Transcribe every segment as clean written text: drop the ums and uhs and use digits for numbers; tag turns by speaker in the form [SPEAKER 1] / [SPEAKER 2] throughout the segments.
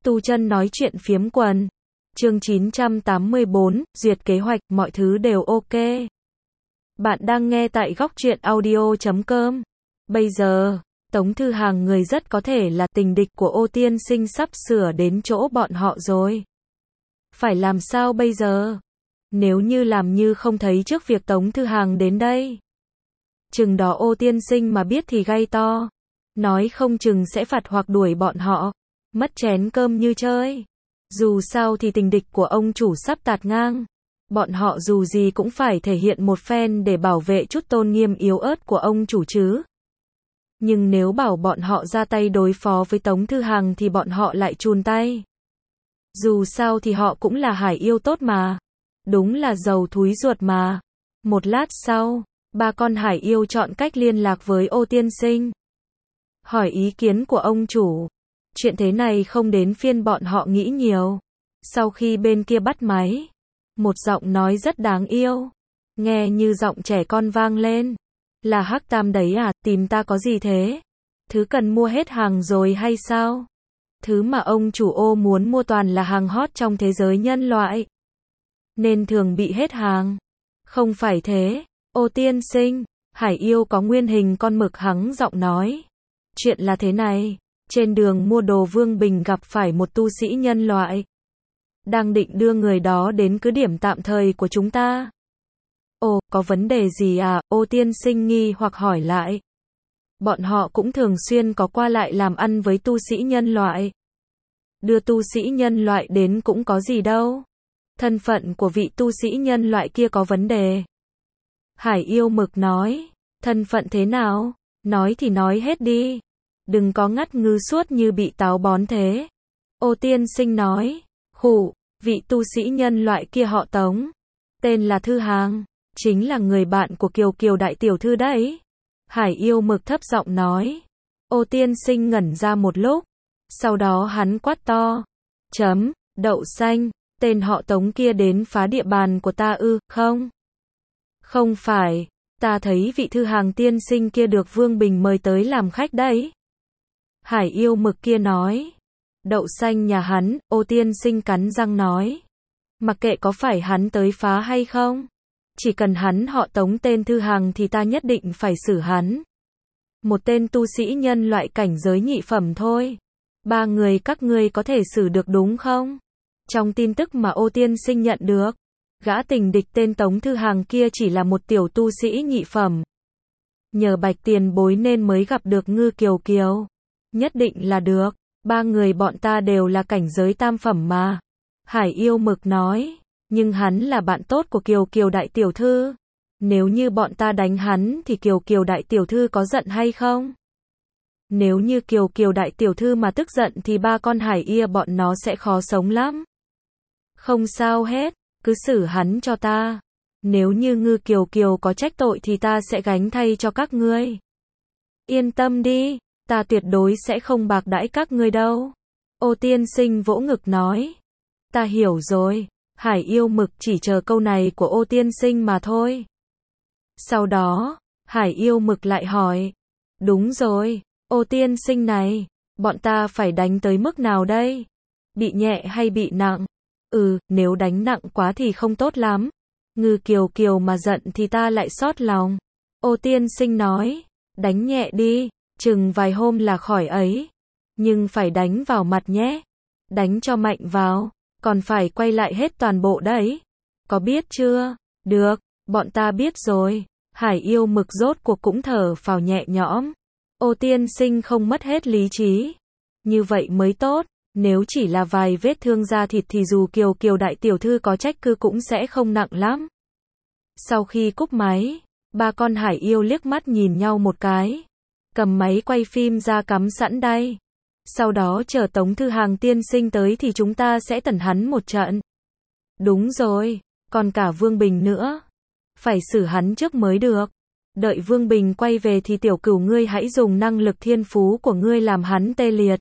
[SPEAKER 1] Tu chân nói chuyện phiếm quần. Chương 984, duyệt kế hoạch, mọi thứ đều ok. Bạn đang nghe tại góc truyện audio.com. Bây giờ, Tống Thư Hàng người rất có thể là tình địch của Ô Tiên Sinh sắp sửa đến chỗ bọn họ rồi. Phải làm sao bây giờ? Nếu như làm như không thấy trước việc Tống Thư Hàng đến đây. Chừng đó Ô Tiên Sinh mà biết thì gay to. Nói không chừng sẽ phạt hoặc đuổi bọn họ. Mất chén cơm như chơi. Dù sao thì tình địch của ông chủ sắp tạt ngang. Bọn họ dù gì cũng phải thể hiện một phen để bảo vệ chút tôn nghiêm yếu ớt của ông chủ chứ. Nhưng nếu bảo bọn họ ra tay đối phó với Tống Thư Hàng thì bọn họ lại chùn tay. Dù sao thì họ cũng là hải yêu tốt mà. Đúng là giàu thúi ruột mà. Một lát sau, ba con hải yêu chọn cách liên lạc với Ô Tiên Sinh. Hỏi ý kiến của ông chủ. Chuyện thế này không đến phiên bọn họ nghĩ nhiều. Sau khi bên kia bắt máy, một giọng nói rất đáng yêu, nghe như giọng trẻ con vang lên. Là Hắc Tam đấy à, tìm ta có gì thế? Thứ cần mua hết hàng rồi hay sao? Thứ mà ông chủ Ô muốn mua toàn là hàng hot trong thế giới nhân loại, nên thường bị hết hàng. Không phải thế, Ô Tiên Sinh, hải yêu có nguyên hình con mực hắng giọng nói. Chuyện là thế này. Trên đường mua đồ Vương Bình gặp phải một tu sĩ nhân loại. Đang định đưa người đó đến cứ điểm tạm thời của chúng ta. Ồ, có vấn đề gì à? Ô Tiên Sinh nghi hoặc hỏi lại. Bọn họ cũng thường xuyên có qua lại làm ăn với tu sĩ nhân loại. Đưa tu sĩ nhân loại đến cũng có gì đâu. Thân phận của vị tu sĩ nhân loại kia có vấn đề. Hải yêu mực nói. Thân phận thế nào? Nói thì nói hết đi. Đừng có ngắt ngư suốt như bị táo bón thế. Ô Tiên Sinh nói. Khụ, vị tu sĩ nhân loại kia họ Tống. Tên là Thư Hàng. Chính là người bạn của Kiều Kiều đại tiểu thư đấy. Hải yêu mực thấp giọng nói. Ô Tiên Sinh ngẩn ra một lúc. Sau đó hắn quát to. Đậu xanh. Tên họ Tống kia đến phá địa bàn của ta ư, không? Không phải. Ta thấy vị Thư Hàng tiên sinh kia được Vương Bình mời tới làm khách đấy. Hải yêu mực kia nói. Đậu xanh nhà hắn, Ô Tiên Sinh cắn răng nói. Mặc kệ có phải hắn tới phá hay không. Chỉ cần hắn họ Tống tên Thư Hàng thì ta nhất định phải xử hắn. Một tên tu sĩ nhân loại cảnh giới nhị phẩm thôi. Ba người các ngươi có thể xử được đúng không? Trong tin tức mà Ô Tiên Sinh nhận được, gã tình địch tên Tống Thư Hàng kia chỉ là một tiểu tu sĩ nhị phẩm. Nhờ Bạch tiền bối nên mới gặp được Ngư Kiều Kiều. Nhất định là được, ba người bọn ta đều là cảnh giới tam phẩm mà. Hải yêu mực nói, nhưng hắn là bạn tốt của Kiều Kiều đại tiểu thư. Nếu như bọn ta đánh hắn thì Kiều Kiều đại tiểu thư có giận hay không? Nếu như Kiều Kiều đại tiểu thư mà tức giận thì ba con hải ia bọn nó sẽ khó sống lắm. Không sao hết, cứ xử hắn cho ta. Nếu như Ngư Kiều Kiều có trách tội thì ta sẽ gánh thay cho các ngươi. Yên tâm đi. Ta tuyệt đối sẽ không bạc đãi các ngươi đâu. Ô Tiên Sinh vỗ ngực nói. Ta hiểu rồi. Hải yêu mực chỉ chờ câu này của Ô Tiên Sinh mà thôi. Sau đó, Hải yêu mực lại hỏi. Đúng rồi, Ô Tiên Sinh này, bọn ta phải đánh tới mức nào đây? Bị nhẹ hay bị nặng? Nếu đánh nặng quá thì không tốt lắm. Ngư Kiều Kiều mà giận thì ta lại xót lòng. Ô Tiên Sinh nói. Đánh nhẹ đi. Chừng vài hôm là khỏi ấy. Nhưng phải đánh vào mặt nhé. Đánh cho mạnh vào. Còn phải quay lại hết toàn bộ đấy. Có biết chưa? Được, bọn ta biết rồi. Hải yêu mực rốt cuộc cũng thở phào nhẹ nhõm. Ô Tiên Sinh không mất hết lý trí. Như vậy mới tốt. Nếu chỉ là vài vết thương da thịt thì dù Kiều Kiều đại tiểu thư có trách cứ cũng sẽ không nặng lắm. Sau khi cúp máy, ba con hải yêu liếc mắt nhìn nhau một cái. Cầm máy quay phim ra cắm sẵn đây. Sau đó chờ Tống Thư Hàng tiên sinh tới thì chúng ta sẽ tẩn hắn một trận. Đúng rồi, còn cả Vương Bình nữa. Phải xử hắn trước mới được. Đợi Vương Bình quay về thì tiểu cửu ngươi hãy dùng năng lực thiên phú của ngươi làm hắn tê liệt.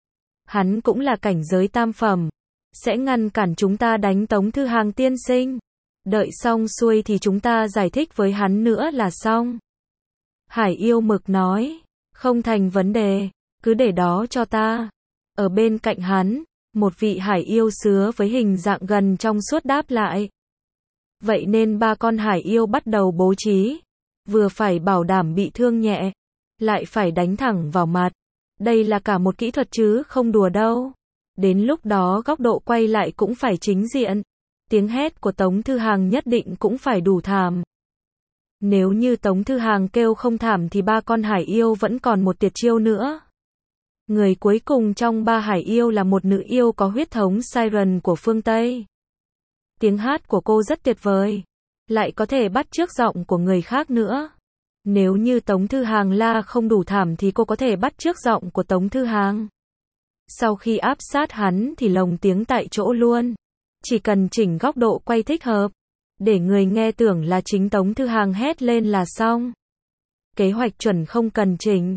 [SPEAKER 1] Hắn cũng là cảnh giới tam phẩm. Sẽ ngăn cản chúng ta đánh Tống Thư Hàng tiên sinh. Đợi xong xuôi thì chúng ta giải thích với hắn nữa là xong. Hải yêu mực nói. Không thành vấn đề. Cứ để đó cho ta. Ở bên cạnh hắn, Một vị hải yêu sứa với hình dạng gần trong suốt đáp lại. Vậy nên ba con hải yêu bắt đầu bố trí. Vừa phải bảo đảm bị thương nhẹ, lại phải đánh thẳng vào mặt. Đây là cả một kỹ thuật chứ không đùa đâu. Đến lúc đó góc độ quay lại cũng phải chính diện. Tiếng hét của Tống Thư Hàng nhất định cũng phải đủ thảm. Nếu như Tống Thư Hàng kêu không thảm thì ba con hải yêu vẫn còn một tuyệt chiêu nữa. Người cuối cùng trong ba hải yêu là một nữ yêu có huyết thống siren của phương Tây. Tiếng hát của cô rất tuyệt vời, lại có thể bắt chước giọng của người khác nữa. Nếu như Tống Thư Hàng la không đủ thảm thì cô có thể bắt chước giọng của Tống Thư Hàng. Sau khi áp sát hắn thì lồng tiếng tại chỗ luôn. Chỉ cần chỉnh góc độ quay thích hợp, để người nghe tưởng là chính Tống Thư Hàng hét lên là xong. Kế hoạch chuẩn không cần chỉnh.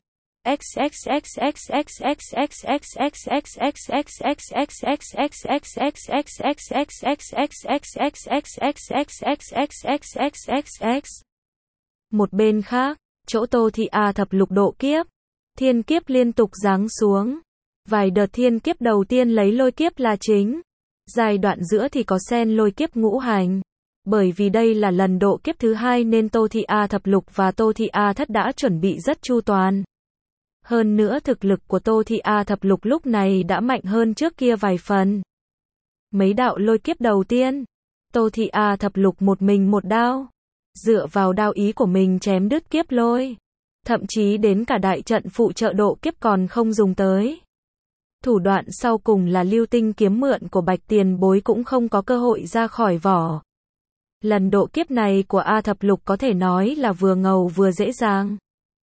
[SPEAKER 1] Một bên khác, chỗ Tô Thị A thập lục độ kiếp, thiên kiếp liên tục giáng xuống. Vài đợt thiên kiếp đầu tiên lấy lôi kiếp là chính. Giai đoạn giữa thì có xen lôi kiếp ngũ hành. Bởi vì đây là lần độ kiếp thứ hai nên Tô Thị A thập lục và Tô Thị A thất đã chuẩn bị rất chu toàn. Hơn nữa thực lực của Tô Thị A thập lục lúc này đã mạnh hơn trước kia vài phần. Mấy đạo lôi kiếp đầu tiên, Tô Thị A thập lục một mình một đao. Dựa vào đao ý của mình chém đứt kiếp lôi. Thậm chí đến cả đại trận phụ trợ độ kiếp còn không dùng tới. Thủ đoạn sau cùng là lưu tinh kiếm mượn của Bạch Tiền Bối cũng không có cơ hội ra khỏi vỏ. Lần độ kiếp này của A thập lục có thể nói là vừa ngầu vừa dễ dàng.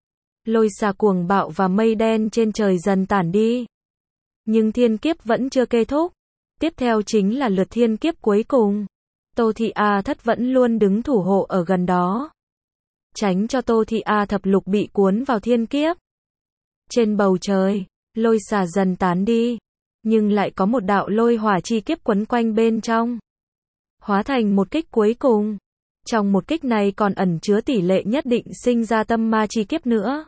[SPEAKER 1] Lôi xà cuồng bạo và mây đen trên trời dần tản đi. Nhưng thiên kiếp vẫn chưa kết thúc. Tiếp theo chính là lượt thiên kiếp cuối cùng. Tô Thị A thất vẫn luôn đứng thủ hộ ở gần đó. Tránh cho Tô Thị A thập lục bị cuốn vào thiên kiếp. Trên bầu trời, lôi xà dần tán đi. Nhưng lại có một đạo lôi hỏa chi kiếp quấn quanh bên trong. Hóa thành một kích cuối cùng. Trong một kích này còn ẩn chứa tỷ lệ nhất định sinh ra tâm ma chi kiếp nữa.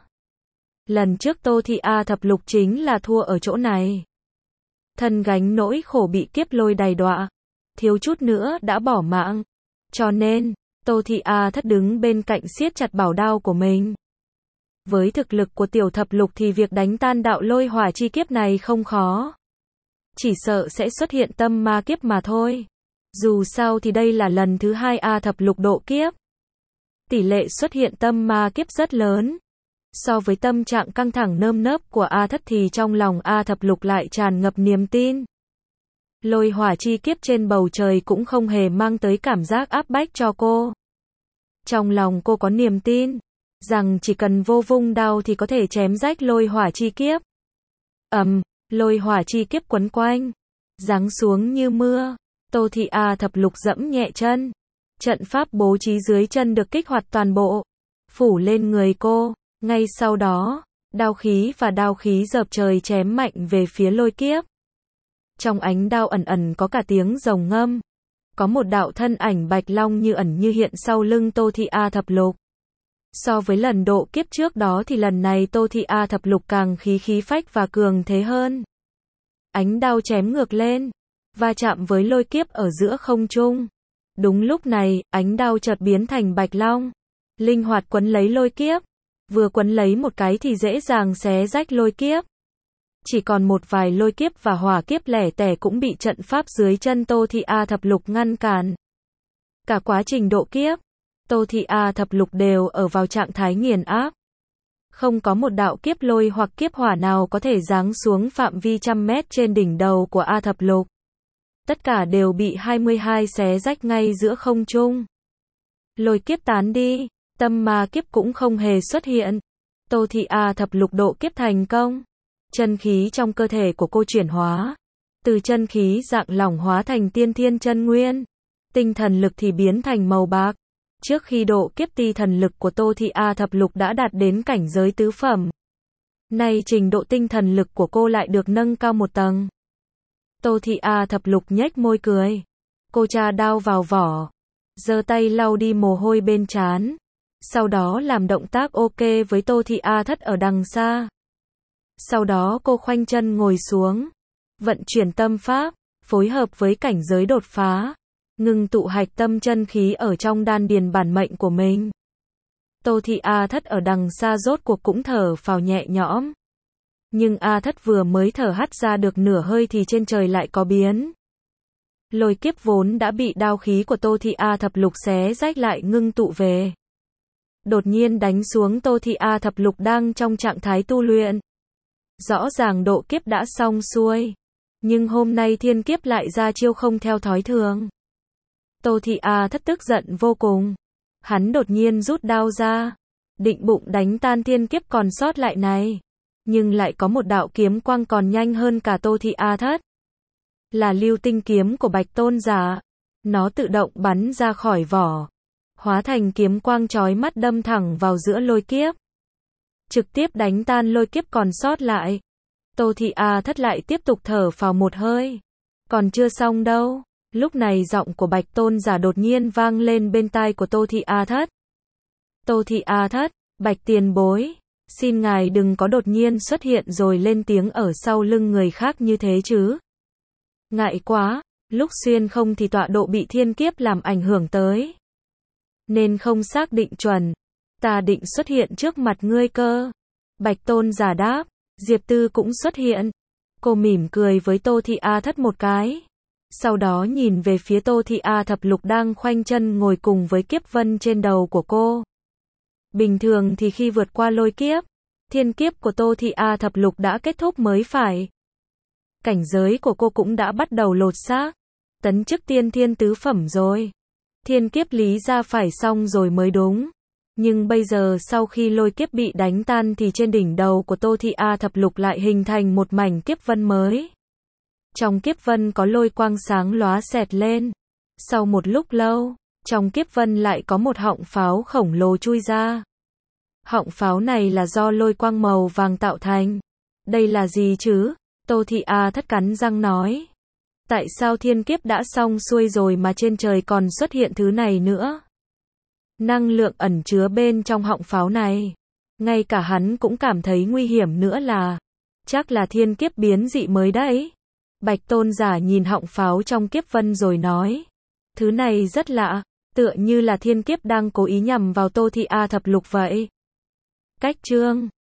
[SPEAKER 1] Lần trước Tô Thị A thập lục chính là thua ở chỗ này. Thân gánh nỗi khổ bị kiếp lôi đầy đọa. Thiếu chút nữa đã bỏ mạng. Cho nên, Tô Thị A thất đứng bên cạnh siết chặt bảo đao của mình. Với thực lực của tiểu thập lục thì việc đánh tan đạo lôi hỏa chi kiếp này không khó. Chỉ sợ sẽ xuất hiện tâm ma kiếp mà thôi. Dù sao thì đây là lần thứ hai A thập lục độ kiếp. Tỷ lệ xuất hiện tâm ma kiếp rất lớn. So với tâm trạng căng thẳng nơm nớp của A thất thì trong lòng A thập lục lại tràn ngập niềm tin. Lôi hỏa chi kiếp trên bầu trời cũng không hề mang tới cảm giác áp bách cho cô. Trong lòng cô có niềm tin rằng chỉ cần vô vung đao thì có thể chém rách lôi hỏa chi kiếp. Lôi hỏa chi kiếp quấn quanh, giáng xuống như mưa. Tô Thị A thập lục dẫm nhẹ chân. Trận pháp bố trí dưới chân được kích hoạt toàn bộ, phủ lên người cô. Ngay sau đó, đao khí và đao khí dợp trời chém mạnh về phía lôi kiếp. Trong ánh đao ẩn ẩn có cả tiếng rồng ngâm. Có một đạo thân ảnh bạch long như ẩn như hiện sau lưng Tô Thị A thập lục. So với lần độ kiếp trước đó thì lần này Tô Thị A thập lục càng khí phách và cường thế hơn. Ánh đao chém ngược lên, va chạm với lôi kiếp ở giữa không trung. Đúng lúc này, ánh đao chợt biến thành bạch long, linh hoạt quấn lấy lôi kiếp. Vừa quấn lấy một cái thì dễ dàng xé rách lôi kiếp. Chỉ còn một vài lôi kiếp và hỏa kiếp lẻ tẻ cũng bị trận pháp dưới chân Tô Thị A thập lục ngăn cản. Cả quá trình độ kiếp, Tô Thị A thập lục đều ở vào trạng thái nghiền áp. Không có một đạo kiếp lôi hoặc kiếp hỏa nào có thể giáng xuống phạm vi trăm mét trên đỉnh đầu của A thập lục. Tất cả đều bị 22 xé rách ngay giữa không trung. Lôi kiếp tán đi, tâm ma kiếp cũng không hề xuất hiện. Tô Thị A thập lục độ kiếp thành công. Chân khí trong cơ thể của cô chuyển hóa. Từ chân khí dạng lỏng hóa thành tiên thiên chân nguyên. Tinh thần lực thì biến thành màu bạc. Trước khi độ kiếp ti thần lực của Tô Thị A thập lục đã đạt đến cảnh giới tứ phẩm. Nay trình độ tinh thần lực của cô lại được nâng cao một tầng. Tô Thị A thập lục nhếch môi cười. Cô tra đao vào vỏ. Giơ tay lau đi mồ hôi bên trán. Sau đó làm động tác ok với Tô Thị A thất ở đằng xa. Sau đó cô khoanh chân ngồi xuống. vận chuyển tâm pháp, phối hợp với cảnh giới đột phá, ngưng tụ hạch tâm chân khí ở trong đan điền bản mệnh của mình. Tô Thị A Thất ở đằng xa rốt cuộc cũng thở phào nhẹ nhõm. Nhưng A Thất vừa mới thở hắt ra được nửa hơi thì trên trời lại có biến. Lôi kiếp vốn đã bị đao khí của Tô Thị A Thập Lục xé rách lại ngưng tụ về. Đột nhiên đánh xuống Tô Thị A Thập Lục đang trong trạng thái tu luyện. Rõ ràng độ kiếp đã xong xuôi. Nhưng hôm nay thiên kiếp lại ra chiêu không theo thói thường. Tô Thị A Thất tức giận vô cùng. Hắn đột nhiên rút đao ra. Định bụng đánh tan thiên kiếp còn sót lại này. Nhưng lại có một đạo kiếm quang còn nhanh hơn cả Tô Thị A Thất. Là lưu tinh kiếm của Bạch Tôn Giả. Nó tự động bắn ra khỏi vỏ. Hóa thành kiếm quang chói mắt đâm thẳng vào giữa lôi kiếp. Trực tiếp đánh tan lôi kiếp còn sót lại. Tô Thị A Thất lại tiếp tục thở phào một hơi. Còn chưa xong đâu. Lúc này giọng của Bạch Tôn Giả đột nhiên vang lên bên tai của Tô Thị A Thất. Tô Thị A Thất, Bạch tiền bối, xin ngài đừng có đột nhiên xuất hiện rồi lên tiếng ở sau lưng người khác như thế chứ. Ngại quá, lúc xuyên không thì tọa độ bị thiên kiếp làm ảnh hưởng tới. Nên không xác định chuẩn. Ta định xuất hiện trước mặt ngươi cơ. Bạch Tôn Giả đáp. Diệp Tư cũng xuất hiện. Cô mỉm cười với Tô Thị A Thất một cái. Sau đó nhìn về phía Tô Thị A Thập Lục đang khoanh chân ngồi cùng với kiếp vân trên đầu của cô. Bình thường thì khi vượt qua lôi kiếp, thiên kiếp của Tô Thị A Thập Lục đã kết thúc mới phải. Cảnh giới của cô cũng đã bắt đầu lột xác. Tấn chức tiên thiên tứ phẩm rồi. Thiên kiếp lý ra phải xong rồi mới đúng. Nhưng bây giờ sau khi lôi kiếp bị đánh tan thì trên đỉnh đầu của Tô Thị A Thập Lục lại hình thành một mảnh kiếp vân mới. Trong kiếp vân có lôi quang sáng lóa xẹt lên. Sau một lúc lâu, trong kiếp vân lại có một họng pháo khổng lồ chui ra. Họng pháo này là do lôi quang màu vàng tạo thành. Đây là gì chứ? Tô Thị A Thất cắn răng nói. Tại sao thiên kiếp đã xong xuôi rồi mà trên trời còn xuất hiện thứ này nữa? Năng lượng ẩn chứa bên trong họng pháo này. Ngay cả hắn cũng cảm thấy nguy hiểm nữa là. Chắc là thiên kiếp biến dị mới đấy. Bạch Tôn Giả nhìn họng pháo trong kiếp vân rồi nói. Thứ này rất lạ, tựa như là thiên kiếp đang cố ý nhằm vào Tô Thị A Thập Lục vậy. Cách chương